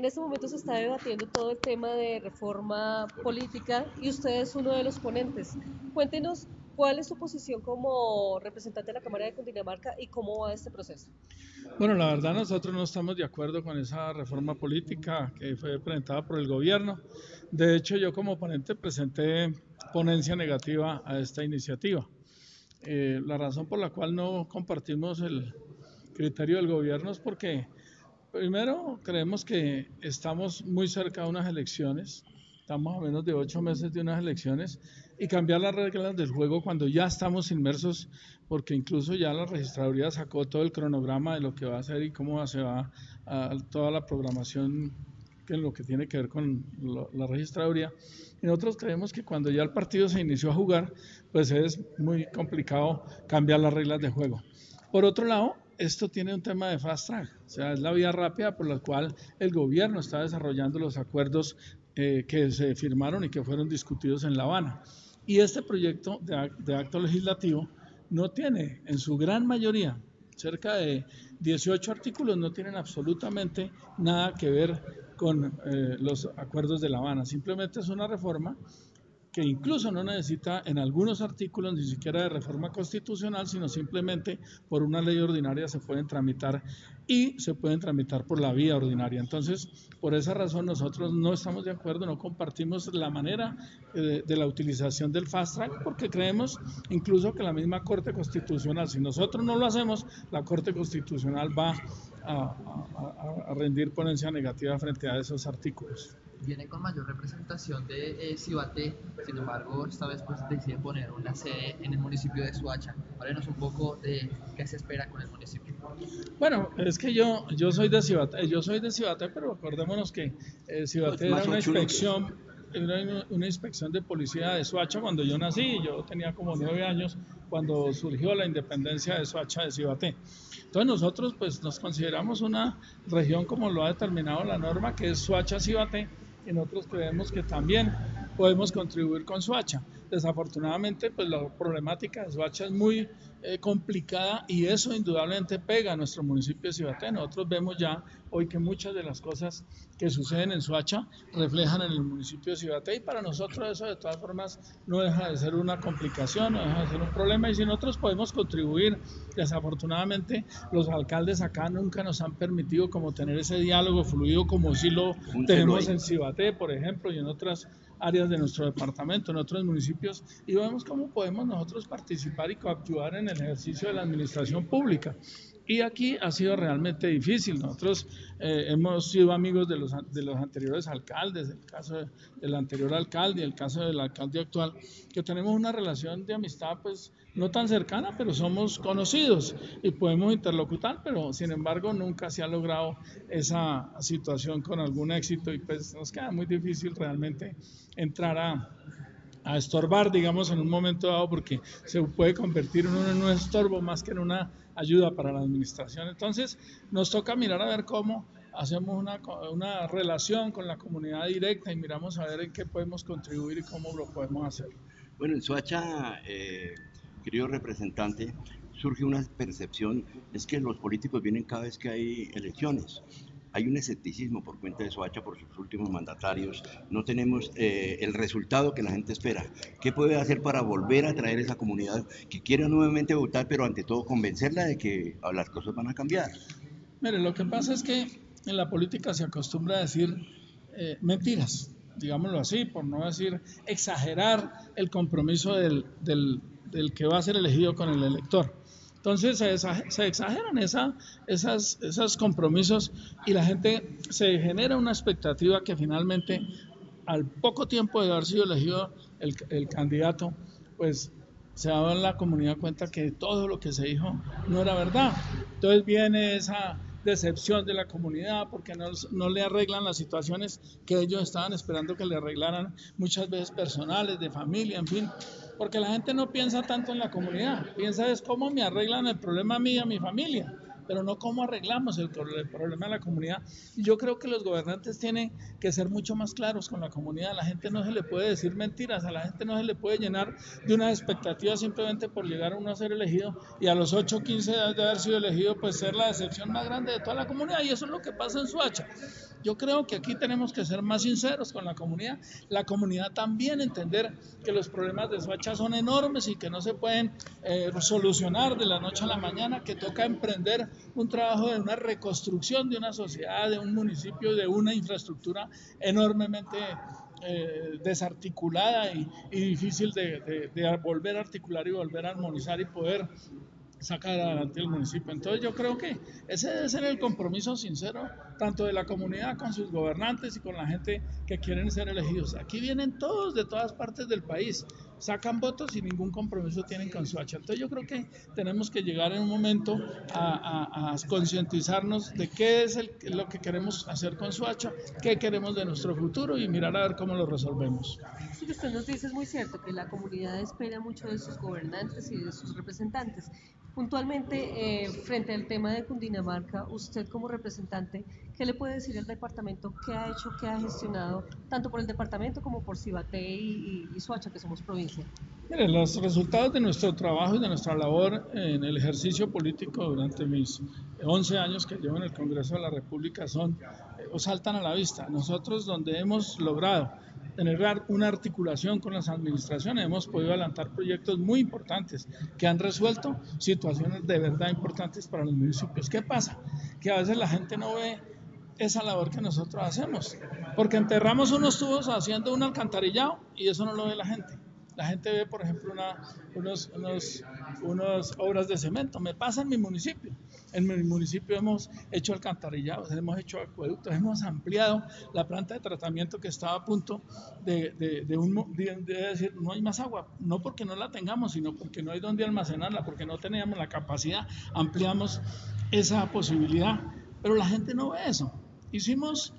en este momento se está debatiendo todo el tema de reforma política y usted es uno de los ponentes. Cuéntenos cuál es su posición como representante de la Cámara de Cundinamarca y cómo va este proceso. Bueno, la verdad nosotros no estamos de acuerdo con esa reforma política que fue presentada por el gobierno. De hecho, yo como ponente presenté ponencia negativa a esta iniciativa. La razón por la cual no compartimos el criterio del gobierno es porque, primero, creemos que estamos muy cerca de unas elecciones, estamos a menos de 8 meses de unas elecciones, y cambiar las reglas del juego cuando ya estamos inmersos, porque incluso ya la registraduría sacó todo el cronograma de lo que va a hacer y cómo se va a toda la programación que en lo que tiene que ver con la registraduría. Y nosotros creemos que cuando ya el partido se inició a jugar, pues es muy complicado cambiar las reglas de juego. Por otro lado, esto tiene un tema de fast track, o sea, es la vía rápida por la cual el gobierno está desarrollando los acuerdos que se firmaron y que fueron discutidos en La Habana. Y este proyecto de acto legislativo no tiene, en su gran mayoría, cerca de 18 artículos, no tienen absolutamente nada que ver con los acuerdos de La Habana. Simplemente es una reforma que incluso no necesita en algunos artículos ni siquiera de reforma constitucional, sino simplemente por una ley ordinaria se pueden tramitar y se pueden tramitar por la vía ordinaria. Entonces, por esa razón nosotros no estamos de acuerdo, no compartimos la manera de la utilización del fast track, porque creemos incluso que la misma Corte Constitucional, si nosotros no lo hacemos, la Corte Constitucional va a rendir ponencia negativa frente a esos artículos. Viene con mayor representación de Cibaté, sin embargo, esta vez pues decide poner una sede en el municipio de Soacha. Háblenos un poco de qué se espera con el municipio. Bueno, es que yo soy de Cibaté, pero acordémonos que Cibaté era una inspección de policía de Soacha cuando yo nací, yo tenía como 9 años cuando surgió la independencia de Soacha de Cibaté. Entonces nosotros pues nos consideramos una región como lo ha determinado la norma, que es Soacha-Cibaté, y nosotros creemos que también podemos contribuir con Soacha. Desafortunadamente, pues la problemática de Soacha es muy complicada y eso indudablemente pega a nuestro municipio de Cibaté. Nosotros vemos ya hoy que muchas de las cosas que suceden en Soacha reflejan en el municipio de Cibaté y para nosotros eso de todas formas no deja de ser una complicación, no deja de ser un problema y si nosotros podemos contribuir, desafortunadamente los alcaldes acá nunca nos han permitido como tener ese diálogo fluido como si lo tenemos en Cibaté, por ejemplo, y en otras áreas de nuestro departamento, en otros municipios, y vemos cómo podemos nosotros participar y coadyuvar en el ejercicio de la administración pública. Y aquí ha sido realmente difícil. Nosotros hemos sido amigos de los anteriores alcaldes, el caso del anterior alcalde y el caso del alcalde actual, que tenemos una relación de amistad pues no tan cercana, pero somos conocidos y podemos interlocutar, pero sin embargo nunca se ha logrado esa situación con algún éxito y pues nos queda muy difícil realmente entrar a estorbar, digamos, en un momento dado, porque se puede convertir en un estorbo más que en una ayuda para la administración. Entonces, nos toca mirar a ver cómo hacemos una relación con la comunidad directa y miramos a ver en qué podemos contribuir y cómo lo podemos hacer. Bueno, en Soacha, querido representante, surge una percepción, es que los políticos vienen cada vez que hay elecciones. Hay un escepticismo por cuenta de Soacha, por sus últimos mandatarios. No tenemos el resultado que la gente espera. ¿Qué puede hacer para volver a traer esa comunidad que quiera nuevamente votar, pero ante todo convencerla de que las cosas van a cambiar? Mire, lo que pasa es que en la política se acostumbra a decir mentiras, digámoslo así, por no decir exagerar el compromiso del que va a ser elegido con el elector. Entonces se exageran esos compromisos y la gente se genera una expectativa que finalmente al poco tiempo de haber sido elegido el candidato, pues se da en la comunidad cuenta que todo lo que se dijo no era verdad. Entonces viene esa decepción de la comunidad porque no le arreglan las situaciones que ellos estaban esperando que le arreglaran, muchas veces personales, de familia, en fin, porque la gente no piensa tanto en la comunidad, piensa es cómo me arreglan el problema a mí y a mi familia, pero no cómo arreglamos el problema de la comunidad. Y yo creo que los gobernantes tienen que ser mucho más claros con la comunidad. A la gente no se le puede decir mentiras, a la gente no se le puede llenar de unas expectativas simplemente por llegar a uno a ser elegido y a los 8 o 15 días de haber sido elegido, pues ser la decepción más grande de toda la comunidad. Y eso es lo que pasa en Soacha. Yo creo que aquí tenemos que ser más sinceros con la comunidad también entender que los problemas de Soacha son enormes y que no se pueden solucionar de la noche a la mañana, que toca emprender un trabajo de una reconstrucción de una sociedad, de un municipio, de una infraestructura enormemente desarticulada y difícil de volver a articular y volver a armonizar y poder sacar adelante el municipio. Entonces yo creo que ese debe ser el compromiso sincero, tanto de la comunidad con sus gobernantes y con la gente que quieren ser elegidos. Aquí vienen todos de todas partes del país, sacan votos y ningún compromiso tienen con Soacha. Entonces yo creo que tenemos que llegar en un momento a concientizarnos de qué es lo que queremos hacer con Soacha, qué queremos de nuestro futuro y mirar a ver cómo lo resolvemos. Eso que usted nos dice es muy cierto, que la comunidad espera mucho de sus gobernantes y de sus representantes. Puntualmente, frente al tema de Cundinamarca, usted como representante, ¿qué le puede decir al departamento? ¿Qué ha hecho, qué ha gestionado, tanto por el departamento como por Cibaté y Soacha, que somos provincia? Mire, los resultados de nuestro trabajo y de nuestra labor en el ejercicio político durante mis 11 años que llevo en el Congreso de la República o saltan a la vista. Nosotros donde hemos logrado tener una articulación con las administraciones, hemos podido adelantar proyectos muy importantes que han resuelto situaciones de verdad importantes para los municipios. ¿Qué pasa? Que a veces la gente no ve esa labor que nosotros hacemos, porque enterramos unos tubos haciendo un alcantarillado y eso no lo ve la gente. La gente ve, por ejemplo, unas obras de cemento. Me pasa en mi municipio. En mi municipio hemos hecho alcantarillados, hemos hecho acueductos, hemos ampliado la planta de tratamiento que estaba a punto de decir no hay más agua. No porque no la tengamos, sino porque no hay dónde almacenarla, porque no teníamos la capacidad. Ampliamos esa posibilidad, pero la gente no ve eso. Hicimos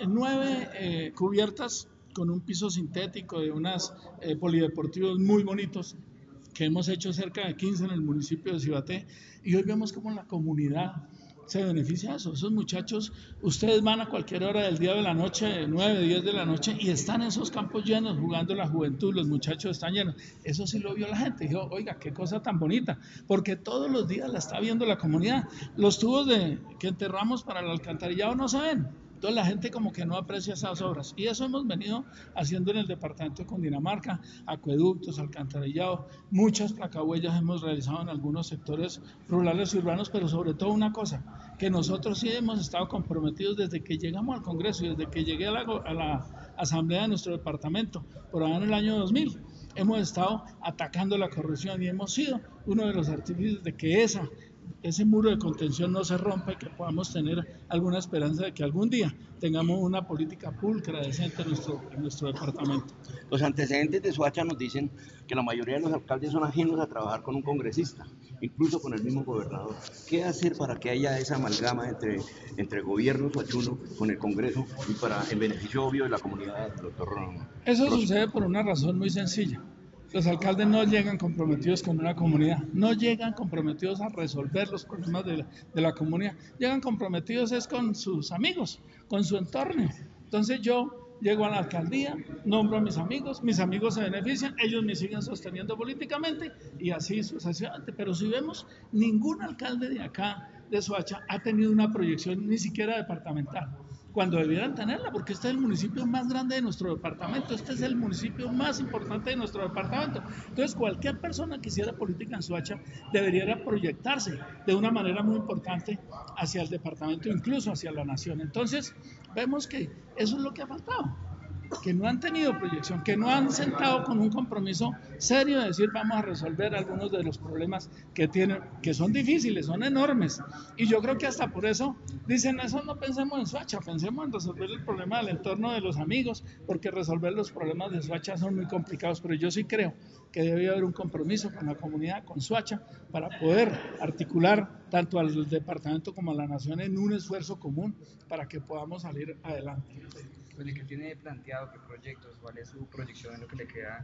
9 cubiertas con un piso sintético de unas polideportivos muy bonitos que hemos hecho cerca de 15 en el municipio de Cibaté y hoy vemos cómo la comunidad se beneficia de eso. Esos muchachos, ustedes van a cualquier hora del día o de la noche, 9, 10 de la noche y están esos campos llenos jugando la juventud, los muchachos están llenos. Eso sí lo vio la gente, dijo, oiga, qué cosa tan bonita, porque todos los días la está viendo la comunidad. Los tubos que enterramos para el alcantarillado no se ven. Entonces la gente como que no aprecia esas obras y eso hemos venido haciendo en el departamento de Cundinamarca, acueductos, alcantarillado, muchas placahuellas hemos realizado en algunos sectores rurales y urbanos, pero sobre todo una cosa, que nosotros sí hemos estado comprometidos desde que llegamos al Congreso y desde que llegué a la asamblea de nuestro departamento, por allá en el año 2000, hemos estado atacando la corrupción y hemos sido uno de los artífices de que ese muro de contención no se rompa y que podamos tener alguna esperanza de que algún día tengamos una política pulcra, decente en nuestro departamento. Los antecedentes de Soacha nos dicen que la mayoría de los alcaldes son ajenos a trabajar con un congresista, incluso con el mismo gobernador. ¿Qué hacer para que haya esa amalgama entre gobierno soachuno con el Congreso y para el beneficio obvio de la comunidad, doctor Ron? Eso sucede por una razón muy sencilla. Los alcaldes no llegan comprometidos con una comunidad, no llegan comprometidos a resolver los problemas de la comunidad, llegan comprometidos es con sus amigos, con su entorno. Entonces yo llego a la alcaldía, nombro a mis amigos se benefician, ellos me siguen sosteniendo políticamente y así sucesivamente. Pero si vemos, ningún alcalde de acá, de Soacha, ha tenido una proyección ni siquiera departamental, cuando debieran tenerla, porque este es el municipio más grande de nuestro departamento, este es el municipio más importante de nuestro departamento. Entonces, cualquier persona que hiciera política en Soacha debería proyectarse de una manera muy importante hacia el departamento, incluso hacia la nación. Entonces, vemos que eso es lo que ha faltado, que no han tenido proyección, que no han sentado con un compromiso serio de decir vamos a resolver algunos de los problemas que tienen, que son difíciles, son enormes. Y yo creo que hasta por eso dicen, eso no pensemos en Soacha, pensemos en resolver el problema del entorno de los amigos, porque resolver los problemas de Soacha son muy complicados, pero yo sí creo que debe haber un compromiso con la comunidad, con Soacha, para poder articular tanto al departamento como a la nación en un esfuerzo común para que podamos salir adelante. Bueno, ¿y qué tiene planteado, qué proyectos, cuál es su proyección en lo que le queda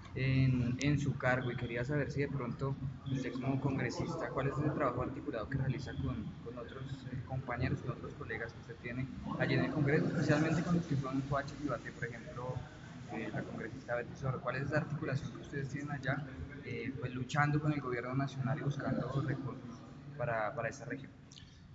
en su cargo? Y quería saber si de pronto usted como congresista, ¿cuál es el trabajo articulado que realiza con otros compañeros, con otros colegas que usted tiene allí en el Congreso, especialmente con los que son Soacha y Cibaté, por ejemplo, la congresista Betty Zorro? ¿Cuál es esa articulación que ustedes tienen allá, pues luchando con el gobierno nacional y buscando recursos para esta región?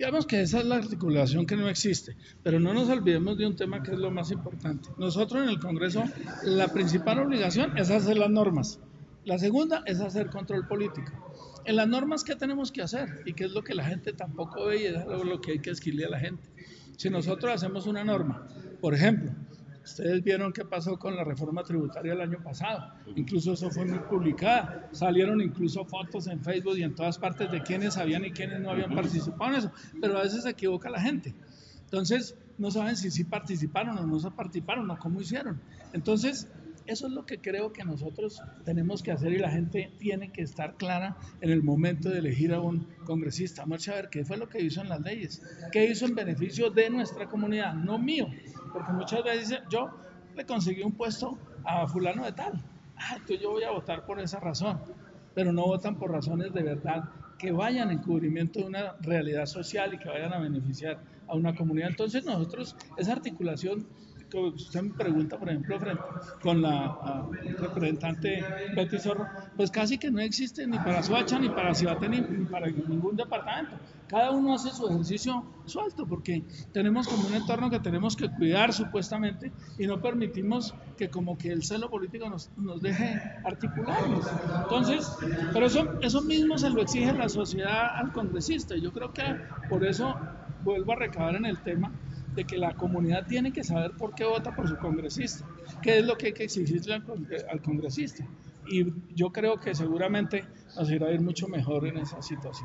Digamos que esa es la articulación que no existe, pero no nos olvidemos de un tema que es lo más importante. Nosotros en el Congreso, la principal obligación es hacer las normas. La segunda es hacer control político. En las normas, ¿qué tenemos que hacer? Y qué es lo que la gente tampoco ve y es lo que hay que escribirle a la gente. Si nosotros hacemos una norma, por ejemplo, ustedes vieron qué pasó con la reforma tributaria el año pasado, incluso eso fue muy publicada, salieron incluso fotos en Facebook y en todas partes de quiénes sabían y quiénes no habían participado en eso, pero a veces se equivoca la gente. Entonces, no saben si sí participaron o no se participaron o cómo hicieron. Entonces, eso es lo que creo que nosotros tenemos que hacer y la gente tiene que estar clara en el momento de elegir a un congresista. Vamos a ver qué fue lo que hizo en las leyes, qué hizo en beneficio de nuestra comunidad, no mío, porque muchas veces dicen, yo le conseguí un puesto a fulano de tal, entonces yo voy a votar por esa razón, pero no votan por razones de verdad que vayan en cubrimiento de una realidad social y que vayan a beneficiar a una comunidad. Entonces nosotros, esa articulación que usted me pregunta, por ejemplo, frente con la representante Betty Zorro, pues casi que no existe ni para Soacha, ni para Cibate, ni para ningún departamento. Cada uno hace su ejercicio suelto, porque tenemos como un entorno que tenemos que cuidar supuestamente y no permitimos que como que el celo político nos deje articularnos. Entonces, pero eso mismo se lo exige la sociedad al congresista. Y yo creo que por eso vuelvo a recabar en el tema de que la comunidad tiene que saber por qué vota por su congresista, qué es lo que hay que exigirle al congresista. Y yo creo que seguramente nos irá a ir mucho mejor en esa situación.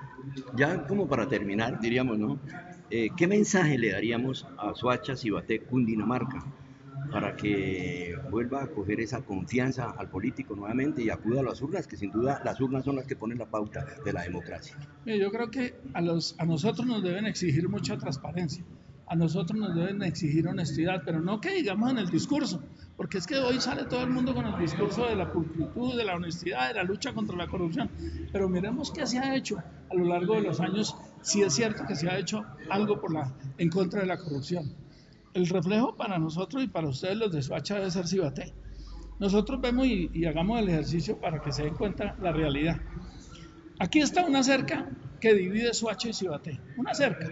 Ya como para terminar, diríamos, ¿no? ¿Qué mensaje le daríamos a Soacha, Cibate, Cundinamarca para que vuelva a coger esa confianza al político nuevamente y acuda a las urnas, que sin duda las urnas son las que ponen la pauta de la democracia? Yo creo que a nosotros nos deben exigir mucha transparencia. A nosotros nos deben exigir honestidad, pero no que digamos en el discurso, porque es que hoy sale todo el mundo con el discurso de la pulcritud, de la honestidad, de la lucha contra la corrupción, pero miremos qué se ha hecho a lo largo de los años, si es cierto que se ha hecho algo en contra de la corrupción. El reflejo para nosotros y para ustedes los de Soacha debe ser Cibate. Nosotros vemos y hagamos el ejercicio para que se den cuenta la realidad. Aquí está una cerca que divide Soacha y Cibate, una cerca.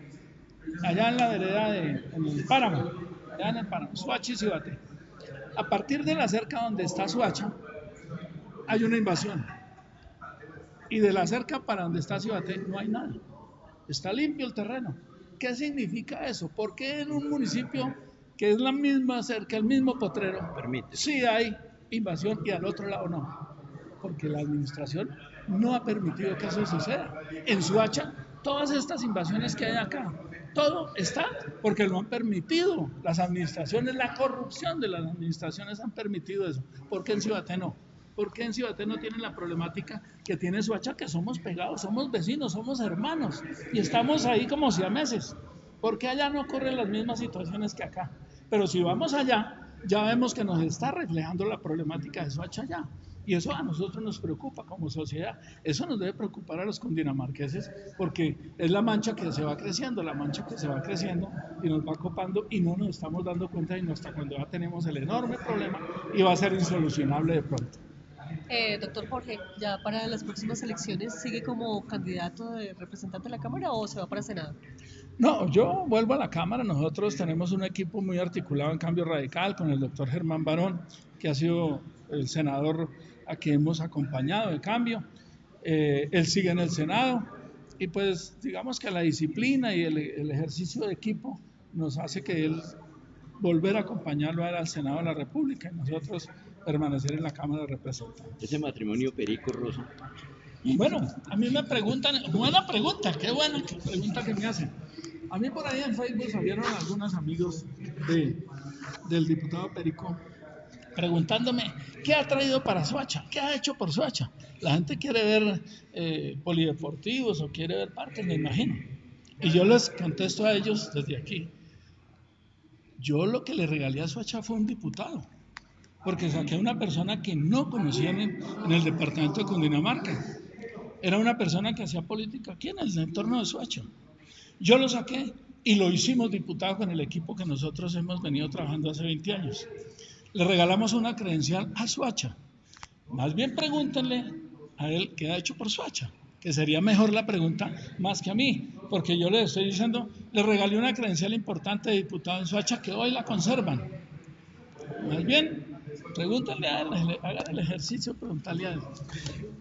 Allá en la vereda en el páramo, allá en el páramo, Soacha y Cibate. A partir de la cerca donde está Soacha, hay una invasión. Y de la cerca para donde está Cibate no hay nada. Está limpio el terreno. ¿Qué significa eso? ¿Por qué en un municipio que es la misma cerca, el mismo potrero, sí hay invasión y al otro lado no? Porque la administración no ha permitido que eso suceda. En Soacha, todas estas invasiones que hay acá, todo está porque lo han permitido las administraciones, la corrupción de las administraciones han permitido eso. ¿Por qué en Cibate no? ¿Por qué en Cibate no tienen la problemática que tiene Soacha, que somos pegados, somos vecinos, somos hermanos y estamos ahí como siameses? ¿Por qué allá no ocurren las mismas situaciones que acá? Pero si vamos allá, ya vemos que nos está reflejando la problemática de Soacha allá. Y eso a nosotros nos preocupa como sociedad, eso nos debe preocupar a los cundinamarqueses porque es la mancha que se va creciendo, la mancha que se va creciendo y nos va copando y no nos estamos dando cuenta y hasta cuando ya tenemos el enorme problema y va a ser insolucionable de pronto. Doctor Jorge, ¿ya para las próximas elecciones sigue como candidato de representante de la Cámara o se va para Senado? No, yo vuelvo a la Cámara. Nosotros tenemos un equipo muy articulado en Cambio Radical con el doctor Germán Barón, que ha sido el senador a quien hemos acompañado de Cambio. Él sigue en el Senado y pues digamos que la disciplina y el ejercicio de equipo nos hace que él volver a acompañarlo al Senado de la República y nosotros permanecer en la Cámara de Representantes. Ese matrimonio Perico Rosso. Bueno, a mí me preguntan, buena pregunta, qué buena pregunta que me hacen. A mí por ahí en Facebook salieron algunos amigos del diputado Perico preguntándome qué ha traído para Soacha, qué ha hecho por Soacha. La gente quiere ver polideportivos o quiere ver parques, me imagino. Y yo les contesto a ellos desde aquí. Yo lo que le regalé a Soacha fue un diputado, porque saqué a una persona que no conocían en el departamento de Cundinamarca. Era una persona que hacía política aquí en el entorno de Soacha. Yo lo saqué y lo hicimos diputado con el equipo que nosotros hemos venido trabajando hace 20 años. Le regalamos una credencial a Soacha. Más bien pregúntenle a él qué ha hecho por Soacha, que sería mejor la pregunta más que a mí, porque yo les estoy diciendo, les regalé una credencial importante de diputado en Soacha que hoy la conservan. Más bien, pregúntenle a él, hagan el ejercicio, preguntarle a él.